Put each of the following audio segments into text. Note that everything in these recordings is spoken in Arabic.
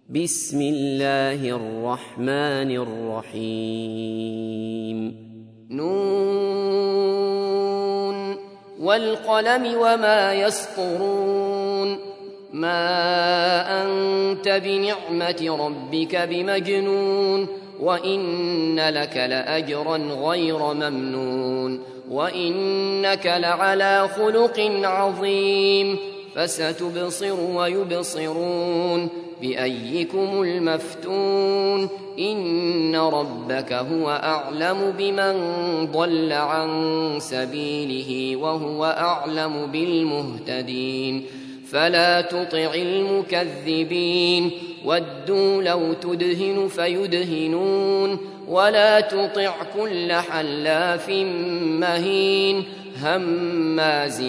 بسم الله الرحمن الرحيم نون والقلم وما يسطرون ما أنت بنعمة ربك بمجنون وإن لك لأجرا غير ممنون وإنك لعلى خلق عظيم فستبصر ويبصرون بأيكم المفتون إن ربك هو أعلم بمن ضل عن سبيله وهو أعلم بالمهتدين فلا تطع المكذبين ودوا لو تدهن فيدهنون ولا تطع كل حلاف مهين هماز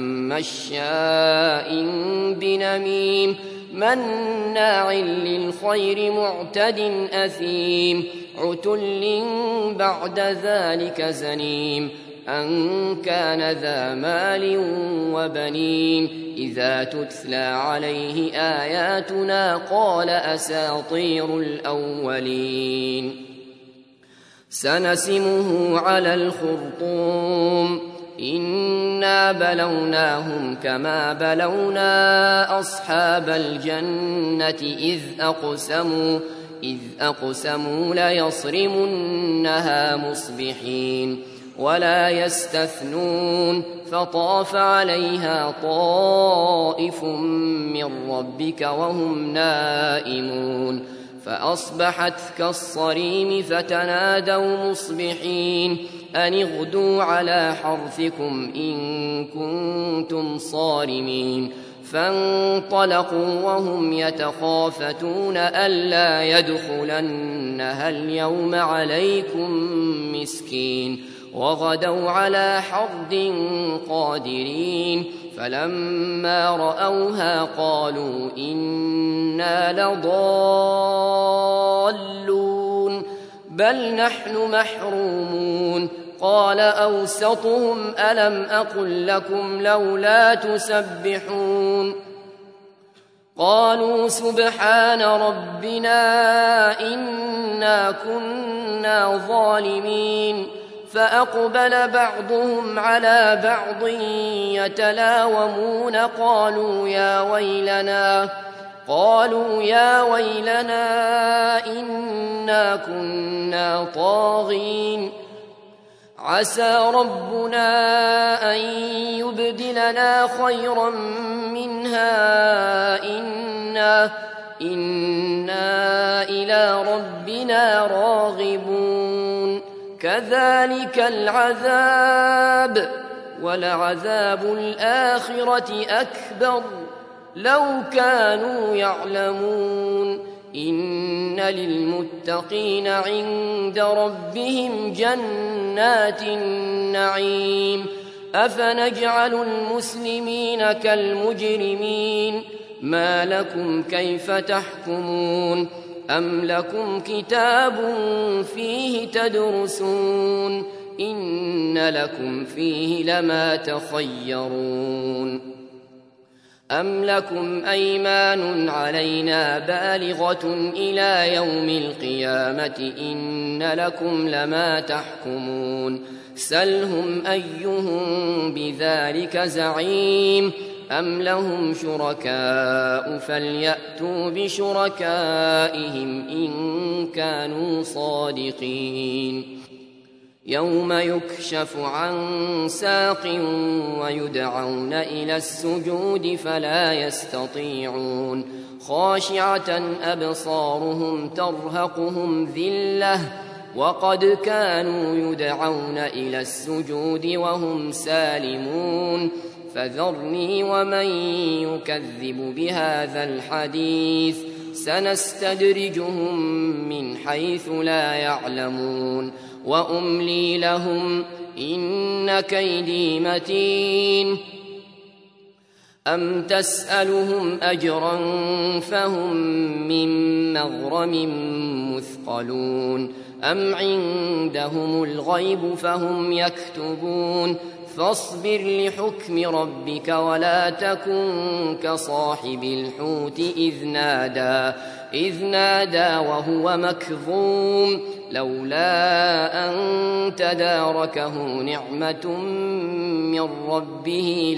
مشاء بنميم مناع للخير معتد أثيم عتل بعد ذلك زنيم أن كان ذا مال وبنين إذا تتلى عليه آياتنا قال أساطير الأولين سنسمه على الخرطوم إنا بلوناهم كما بلونا أصحاب الجنة إذ أقسموا ليصرمنها مصبحين ولا يستثنون فطاف عليها طائف من ربك وهم نائمون فأصبحت كالصريم فتنادوا مصبحين أن اغدوا على حرثكم إن كنتم صارمين فانطلقوا وهم يتخافتون ألا يدخلنها اليوم عليكم مسكين وغدوا على حرد قادرين فلما رأوها قالوا إنا لضالون بل نحن محرومون قال أوسطهم ألم أقل لكم لولا تسبحون قالوا سبحان ربنا إنا كنا ظالمين فأقبل بعضهم على بعض يتلاومون قالوا يا ويلنا إنا كنا طاغين عسى ربنا أن يبدلنا خيرا منها إنا إلى ربنا راغبون كذلك العذاب ولعذاب الآخرة أكبر لو كانوا يعلمون إن للمتقين عند ربهم جنات النعيم أفنجعل المسلمين كالمجرمين ما لكم كيف تحكمون أم لكم كتاب فيه تدرسون إن لكم فيه لما تخيرون أم لكم أيمان علينا بالغة إلى يوم القيامة إن لكم لما تحكمون سلهم أيهم بذلك زعيم أم لهم شركاء فليأتوا بشركائهم إن كانوا صادقين يوم يكشف عن ساق ويدعون إلى السجود فلا يستطيعون خاشعة أبصارهم ترهقهم ذلة وقد كانوا يدعون إلى السجود وهم سالمون فذرني ومن يكذب بهذا الحديث سنستدرجهم من حيث لا يعلمون وأملي لهم إن كيدي متين أم تسألهم أجرا فهم من مغرم مثقلون أم عندهم الغيب فهم يكتبون فاصبر لحكم ربك ولا تكن كصاحب الحوت إذ نادى وهو مكظوم لولا أن تداركه نعمة من ربه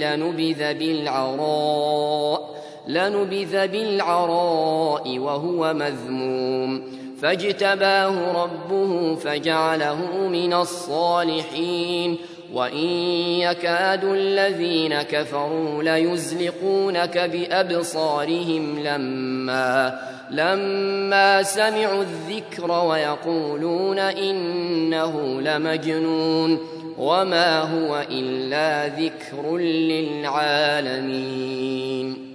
لنبذ بالعراء وهو مذموم فاجتباه ربه فجعله من الصالحين وإن يكاد الذين كفروا ليزلقونك بأبصارهم لما سمعوا الذكر ويقولون إنه لمجنون وما هو إلا ذكر للعالمين.